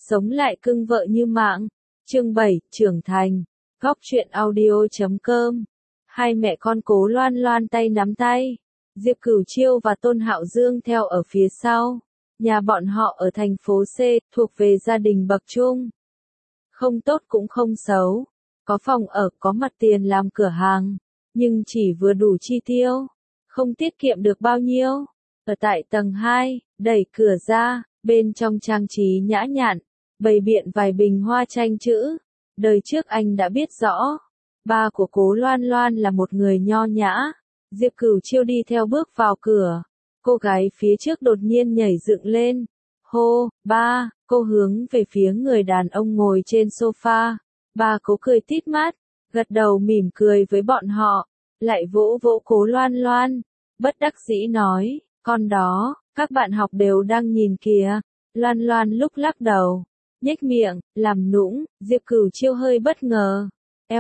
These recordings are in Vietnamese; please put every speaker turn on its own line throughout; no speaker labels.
Sống lại cưng vợ như mạng. Chương 7, trưởng thành. Góc truyện audio.com. Hai mẹ con Cố Loan Loan tay nắm tay. Diệp Cửu Chiêu và Tôn Hạo Dương theo ở phía sau. Nhà bọn họ ở thành phố C, thuộc về gia đình bậc trung. Không tốt cũng không xấu. Có phòng ở, có mặt tiền làm cửa hàng. Nhưng chỉ vừa đủ chi tiêu. Không tiết kiệm được bao nhiêu. Ở tại tầng 2, đẩy cửa ra, bên trong trang trí nhã nhặn, bày biện vài bình hoa tranh chữ. Đời trước anh đã biết rõ. Ba của Cố Loan Loan là một người nho nhã. Diệp Cửu Chiêu đi theo bước vào cửa. Cô gái phía trước đột nhiên nhảy dựng lên. Hô, ba, cô hướng về phía người đàn ông ngồi trên sofa. Ba Cố cười tít mắt, gật đầu mỉm cười với bọn họ, lại vỗ vỗ Cố Loan Loan. Bất đắc dĩ nói, con đó, các bạn học đều đang nhìn kìa. Loan Loan lúc lắc đầu, nhếch miệng, làm nũng. Diệp Cửu Chiêu hơi bất ngờ.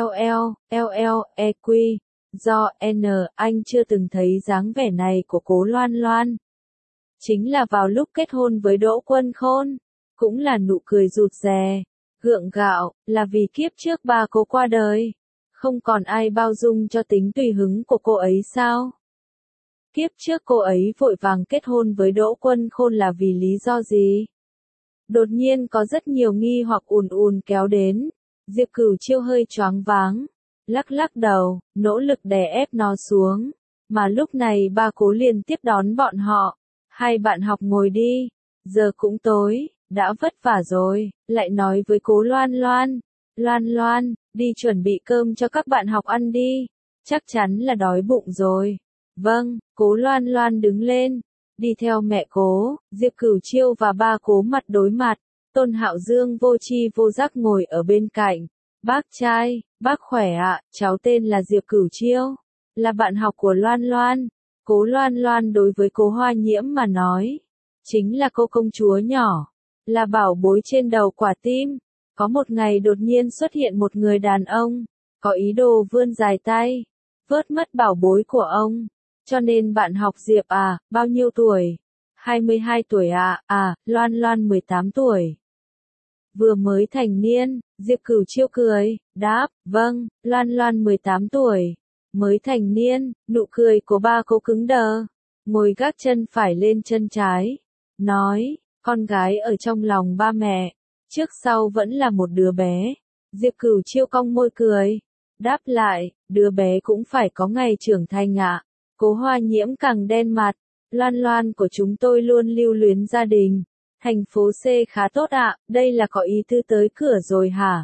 LLEQ, do N, anh chưa từng thấy dáng vẻ này của Cố Loan Loan. Chính là vào lúc kết hôn với Đỗ Quân Khôn, cũng là nụ cười rụt rè, gượng gạo, là vì kiếp trước ba cô qua đời. Không còn ai bao dung cho tính tùy hứng của cô ấy sao? Kiếp trước cô ấy vội vàng kết hôn với Đỗ Quân Khôn là vì lý do gì? Đột nhiên có rất nhiều nghi hoặc ùn ùn kéo đến. Diệp Cửu Chiêu hơi choáng váng, lắc lắc đầu, nỗ lực đè ép nó xuống. Mà lúc này ba Cố liền tiếp đón bọn họ. Hai bạn học ngồi đi, giờ cũng tối, đã vất vả rồi, lại nói với Cố Loan Loan. Loan Loan, đi chuẩn bị cơm cho các bạn học ăn đi, chắc chắn là đói bụng rồi. Vâng, Cố Loan Loan đứng lên, đi theo mẹ Cố. Diệp Cửu Chiêu và ba Cố mặt đối mặt. Tôn Hạo Dương vô tri vô giác ngồi ở bên cạnh. Bác trai, bác khỏe ạ, cháu tên là Diệp Cửu Chiêu, là bạn học của Loan Loan. Cố Loan Loan đối với Cố Hoa Nhiễm mà nói, chính là cô công chúa nhỏ, là bảo bối trên đầu quả tim. Có một ngày đột nhiên xuất hiện một người đàn ông, có ý đồ vươn dài tay, vớt mất bảo bối của ông. Cho nên bạn học Diệp à, bao nhiêu tuổi? 22 tuổi à, Loan Loan 18 tuổi. Vừa mới thành niên. Diệp Cửu Chiêu cười, đáp, vâng, Loan Loan 18 tuổi. Mới thành niên. Nụ cười của ba Cố cứng đờ, ngồi gác chân phải lên chân trái, nói, con gái ở trong lòng ba mẹ, trước sau vẫn là một đứa bé. Diệp Cửu Chiêu cong môi cười, đáp lại, đứa bé cũng phải có ngày trưởng thành ạ. Cố Hoa Nhiễm càng đen mặt, Loan Loan của chúng tôi luôn lưu luyến gia đình. Thành phố C khá tốt ạ, đây là có ý tư tới cửa rồi hả?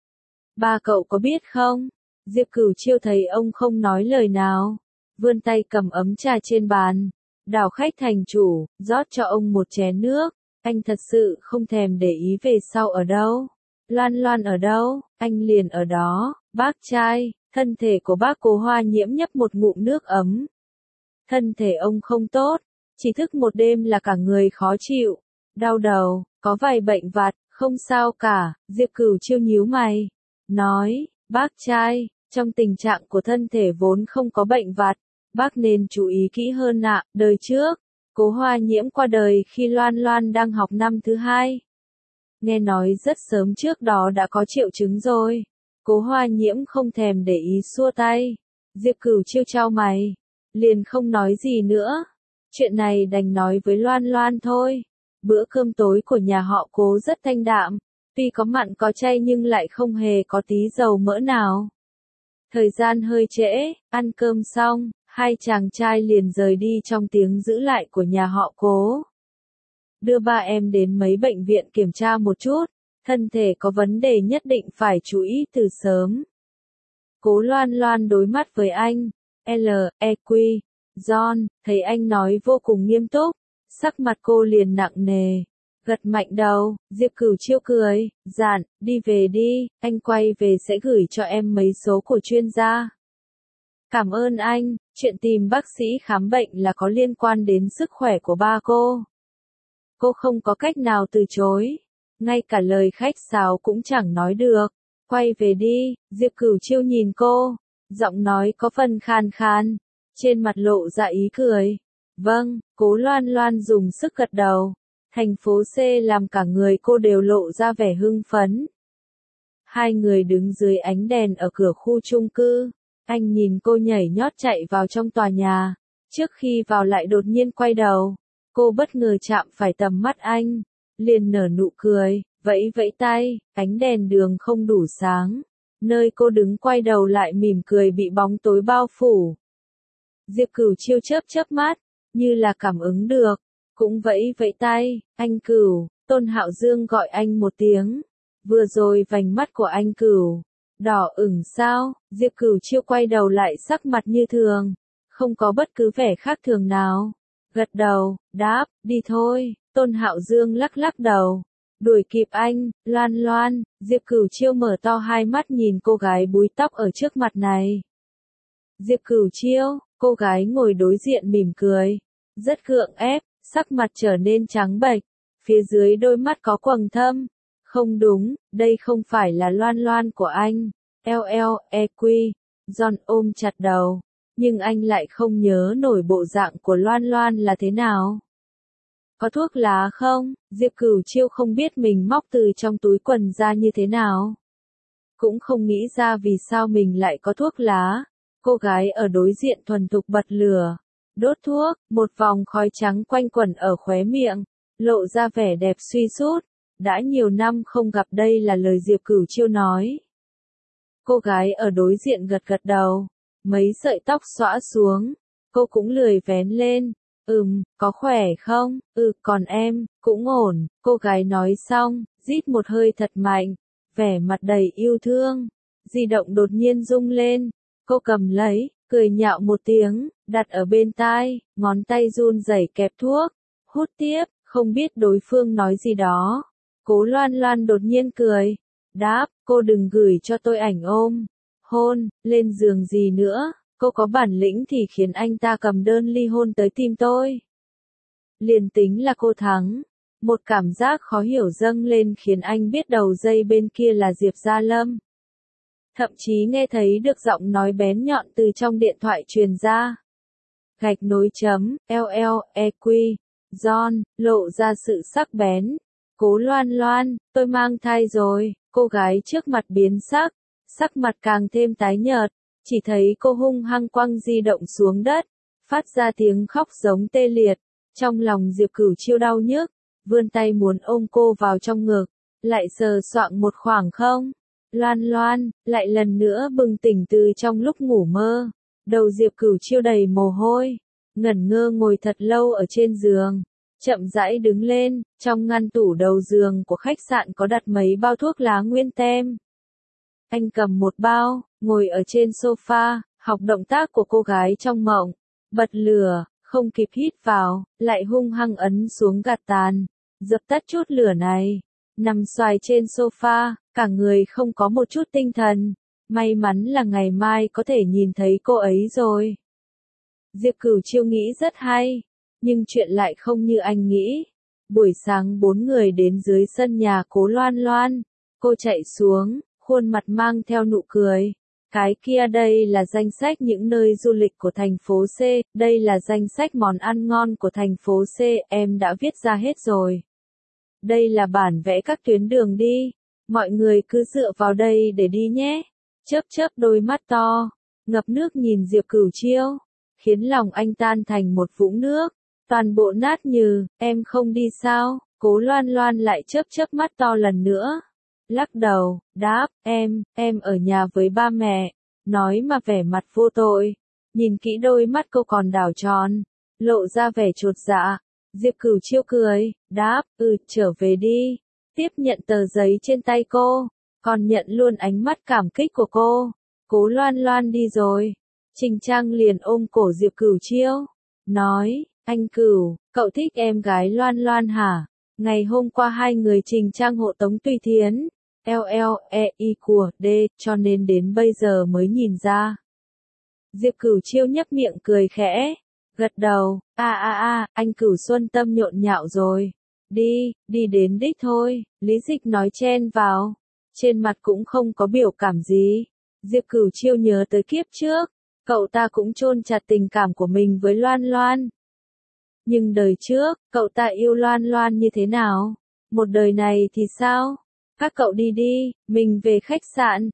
Ba cậu có biết không? Diệp Cửu Chiêu thấy ông không nói lời nào, vươn tay cầm ấm trà trên bàn, đảo khách thành chủ, rót cho ông một chén nước. Anh thật sự không thèm để ý về sau ở đâu. Loan Loan ở đâu, anh liền ở đó. Bác trai, thân thể của bác Cố Hoa Nhiễm nhấp một ngụm nước ấm. Thân thể ông không tốt, chỉ thức một đêm là cả người khó chịu, đau đầu, có vài bệnh vặt, không sao cả. Diệp Cửu Chiêu nhíu mày, nói, bác trai, trong tình trạng của thân thể vốn không có bệnh vặt, bác nên chú ý kỹ hơn ạ. Đời trước, Cố Hoa Nhiễm qua đời khi Loan Loan đang học năm thứ 2. Nghe nói rất sớm trước đó đã có triệu chứng rồi. Cố Hoa Nhiễm không thèm để ý xua tay. Diệp Cửu Chiêu chau mày, liền không nói gì nữa. Chuyện này đành nói với Loan Loan thôi. Bữa cơm tối của nhà họ Cố rất thanh đạm, tuy có mặn có chay nhưng lại không hề có tí dầu mỡ nào. Thời gian hơi trễ, ăn cơm xong, hai chàng trai liền rời đi trong tiếng giữ lại của nhà họ Cố. Đưa ba em đến mấy bệnh viện kiểm tra một chút, thân thể có vấn đề nhất định phải chú ý từ sớm. Cố Loan Loan đối mắt với anh, LEQ, John, thấy anh nói vô cùng nghiêm túc, sắc mặt cô liền nặng nề, gật mạnh đầu. Diệp Cửu Chiêu cười, dặn, đi về đi, anh quay về sẽ gửi cho em mấy số của chuyên gia. Cảm ơn anh, chuyện tìm bác sĩ khám bệnh là có liên quan đến sức khỏe của ba cô. Cô không có cách nào từ chối, ngay cả lời khách sáo cũng chẳng nói được. Quay về đi. Diệp Cửu Chiêu nhìn cô, giọng nói có phần khàn khàn, trên mặt lộ ra ý cười. Vâng, Cố Loan Loan dùng sức gật đầu, Thành phố C làm cả người cô đều lộ ra vẻ hưng phấn. Hai người đứng dưới ánh đèn ở cửa khu chung cư. Anh nhìn cô nhảy nhót chạy vào trong tòa nhà. Trước khi vào lại đột nhiên quay đầu. Cô bất ngờ chạm phải tầm mắt anh. Liền nở nụ cười, vẫy vẫy tay, ánh đèn đường không đủ sáng. Nơi cô đứng quay đầu lại mỉm cười bị bóng tối bao phủ. Diệp Cửu Chiêu chớp chớp mắt, như là cảm ứng được. Cũng vẫy vẫy tay, anh Cửu, Tôn Hạo Dương gọi anh một tiếng. Vừa rồi vành mắt của anh Cửu đỏ ửng sao? Diệp Cửu Chiêu quay đầu lại sắc mặt như thường, không có bất cứ vẻ khác thường nào. Gật đầu, đáp, đi thôi. Tôn Hạo Dương lắc lắc đầu, đuổi kịp anh. Loan Loan. Diệp Cửu Chiêu mở to hai mắt nhìn cô gái búi tóc ở trước mặt này. Diệp Cửu Chiêu, cô gái ngồi đối diện mỉm cười, rất gượng ép, sắc mặt trở nên trắng bệch, phía dưới đôi mắt có quầng thâm. Không đúng, đây không phải là Loan Loan của anh. LLEQ. John ôm chặt đầu, nhưng anh lại không nhớ nổi bộ dạng của Loan Loan là thế nào. Có thuốc lá không? Diệp Cửu Chiêu không biết mình móc từ trong túi quần ra như thế nào. Cũng không nghĩ ra vì sao mình lại có thuốc lá. Cô gái ở đối diện thuần thục bật lửa, đốt thuốc, một vòng khói trắng quanh quẩn ở khóe miệng, lộ ra vẻ đẹp suy sút. Đã nhiều năm không gặp, đây là lời Diệp Cửu Chiêu nói. Cô gái ở đối diện gật gật đầu, mấy sợi tóc xõa xuống, cô cũng lười vén lên. Có khỏe không? Còn em, cũng ổn. Cô gái nói xong, rít một hơi thật mạnh, vẻ mặt đầy yêu thương. Di động đột nhiên rung lên, cô cầm lấy, cười nhạo một tiếng, đặt ở bên tai, ngón tay run rẩy kẹp thuốc, hút tiếp, không biết đối phương nói gì đó. Cố Loan Loan đột nhiên cười, đáp, cô đừng gửi cho tôi ảnh ôm, hôn, lên giường gì nữa. Cô có bản lĩnh thì khiến anh ta cầm đơn ly hôn tới tim tôi. Liền tính là cô thắng. Một cảm giác khó hiểu dâng lên khiến anh biết đầu dây bên kia là Diệp Gia Lâm. Thậm chí nghe thấy được giọng nói bén nhọn từ trong điện thoại truyền ra. Gạch nối chấm, LLEQ, John, lộ ra sự sắc bén. Cố Loan Loan, tôi mang thai rồi. Cô gái trước mặt biến sắc, sắc mặt càng thêm tái nhợt. Chỉ thấy cô hung hăng quăng di động xuống đất, phát ra tiếng khóc giống tê liệt. Trong lòng Diệp Cửu Chiêu đau nhức, vươn tay muốn ôm cô vào trong ngực, lại sờ soạng một khoảng không. Loan Loan, lại lần nữa bừng tỉnh từ trong lúc ngủ mơ. Đầu Diệp Cửu Chiêu đầy mồ hôi, ngẩn ngơ ngồi thật lâu ở trên giường, chậm rãi đứng lên, trong ngăn tủ đầu giường của khách sạn có đặt mấy bao thuốc lá nguyên tem. Anh cầm một bao, ngồi ở trên sofa, học động tác của cô gái trong mộng, bật lửa, không kịp hít vào, lại hung hăng ấn xuống gạt tàn, dập tắt chút lửa này, nằm xoài trên sofa, cả người không có một chút tinh thần, may mắn là ngày mai có thể nhìn thấy cô ấy rồi. Diệp Cửu Chiêu nghĩ rất hay, nhưng chuyện lại không như anh nghĩ. Buổi sáng 4 người đến dưới sân nhà Cố Loan Loan, cô chạy xuống, khuôn mặt mang theo nụ cười. Cái kia, đây là danh sách những nơi du lịch của thành phố C, đây là danh sách món ăn ngon của thành phố C, em đã viết ra hết rồi. Đây là bản vẽ các tuyến đường đi, mọi người cứ dựa vào đây để đi nhé. Chớp chớp đôi mắt to, ngập nước nhìn Diệp Cửu Chiêu, khiến lòng anh tan thành một vũng nước, toàn bộ nát nhừ. Em không đi sao? Cố Loan Loan lại chớp chớp mắt to lần nữa. Lắc đầu, đáp, em ở nhà với ba mẹ. Nói mà vẻ mặt vô tội. Nhìn kỹ đôi mắt cô còn đảo tròn, lộ ra vẻ chột dạ. Diệp Cửu Chiêu cười, đáp, trở về đi. Tiếp nhận tờ giấy trên tay cô, còn nhận luôn ánh mắt cảm kích của cô. Cố Loan Loan đi rồi. Trình Trang liền ôm cổ Diệp Cửu Chiêu, nói, anh Cửu, cậu thích em gái Loan Loan hả? Ngày hôm qua hai người Trình Trang hộ tống Tùy Thiến, LLEI của D, cho nên đến bây giờ mới nhìn ra. Diệp Cửu Chiêu nhấp miệng cười khẽ, gật đầu, anh Cửu Xuân tâm nhộn nhạo rồi. Đi đến đích thôi, Lý Dịch nói chen vào, trên mặt cũng không có biểu cảm gì. Diệp Cửu Chiêu nhớ tới kiếp trước, cậu ta cũng chôn chặt tình cảm của mình với Loan Loan. Nhưng đời trước, cậu ta yêu Loan Loan như thế nào? Một đời này thì sao? Các cậu đi đi, mình về khách sạn.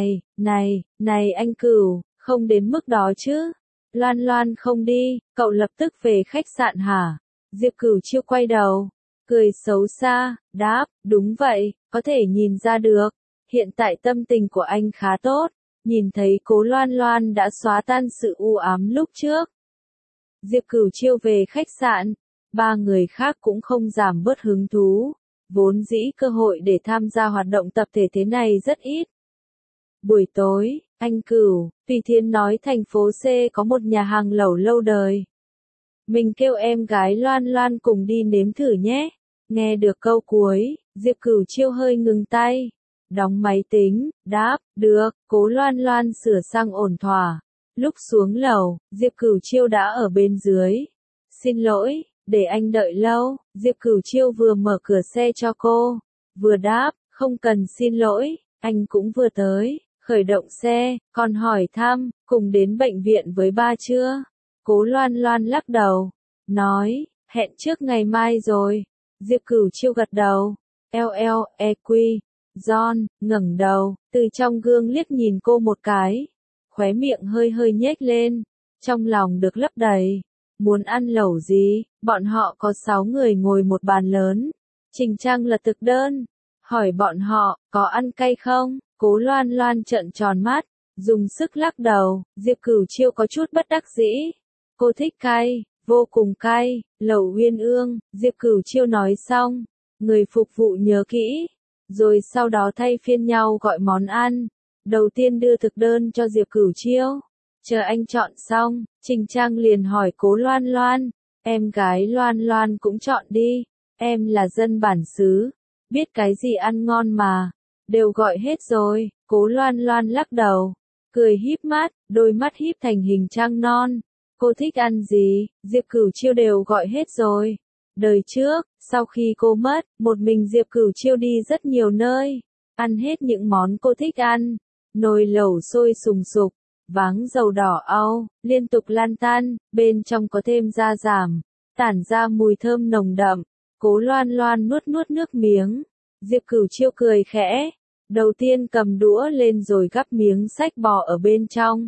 Này anh Cửu, không đến mức đó chứ. Loan Loan không đi, cậu lập tức về khách sạn hả? Diệp Cửu Chiêu quay đầu, cười xấu xa, đáp, đúng vậy, có thể nhìn ra được. Hiện tại tâm tình của anh khá tốt, nhìn thấy Cố Loan Loan đã xóa tan sự u ám lúc trước. Diệp Cửu Chiêu về khách sạn, ba người khác cũng không giảm bớt hứng thú, vốn dĩ cơ hội để tham gia hoạt động tập thể thế này rất ít. Buổi tối, anh Cửu, Tùy Thiên nói thành phố C có một nhà hàng lẩu lâu đời. Mình kêu em gái Loan Loan cùng đi nếm thử nhé. Nghe được câu cuối, Diệp Cửu Chiêu hơi ngừng tay. Đóng máy tính, đáp, được, Cố Loan Loan sửa sang ổn thỏa. Lúc xuống lầu, Diệp Cửu Chiêu đã ở bên dưới. Xin lỗi, để anh đợi lâu. Diệp Cửu Chiêu vừa mở cửa xe cho cô, vừa đáp, không cần xin lỗi, anh cũng vừa tới. Khởi động xe, còn hỏi thăm, cùng đến bệnh viện với ba chưa? Cố Loan Loan lắc đầu, nói, hẹn trước ngày mai rồi. Diệp Cửu Chiêu gật đầu. LLEQ. John, ngẩng đầu, từ trong gương liếc nhìn cô một cái. Khóe miệng hơi hơi nhếch lên. Trong lòng được lấp đầy. Muốn ăn lẩu gì? Bọn họ có 6 người ngồi một bàn lớn. Trình Trang lật thực đơn. Hỏi bọn họ, có ăn cay không? Cố Loan Loan trợn tròn mắt, dùng sức lắc đầu. Diệp Cửu Chiêu có chút bất đắc dĩ. Cô thích cay, vô cùng cay, lẩu Uyên Ương. Diệp Cửu Chiêu nói xong, người phục vụ nhớ kỹ, rồi sau đó thay phiên nhau gọi món ăn. Đầu tiên đưa thực đơn cho Diệp Cửu Chiêu. Chờ anh chọn xong, Trình Trang liền hỏi Cố Loan Loan, em gái Loan Loan cũng chọn đi, em là dân bản xứ, biết cái gì ăn ngon mà, đều gọi hết rồi. Cố Loan Loan lắc đầu, cười híp mắt, đôi mắt híp thành hình trăng non. Cô thích ăn gì? Diệp Cửu Chiêu đều gọi hết rồi. Đời trước, sau khi cô mất, một mình Diệp Cửu Chiêu đi rất nhiều nơi, ăn hết những món cô thích ăn. Nồi lẩu sôi sùng sục, váng dầu đỏ au, liên tục lan tan, bên trong có thêm gia giảm, tản ra mùi thơm nồng đậm. Cố Loan Loan nuốt nuốt nước miếng. Diệp Cửu Chiêu cười khẽ, đầu tiên cầm đũa lên rồi gắp miếng sách bò ở bên trong.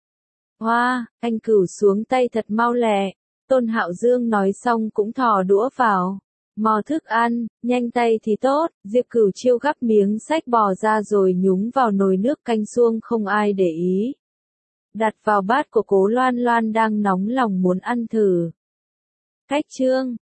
Hoa, anh Cửu xuống tay thật mau lẹ. Tôn Hạo Dương nói xong cũng thò đũa vào. Mò thức ăn, nhanh tay thì tốt. Diệp Cửu Chiêu gắp miếng sách bò ra rồi nhúng vào nồi nước canh suông không ai để ý. Đặt vào bát của Cố Loan Loan đang nóng lòng muốn ăn thử. Cách chương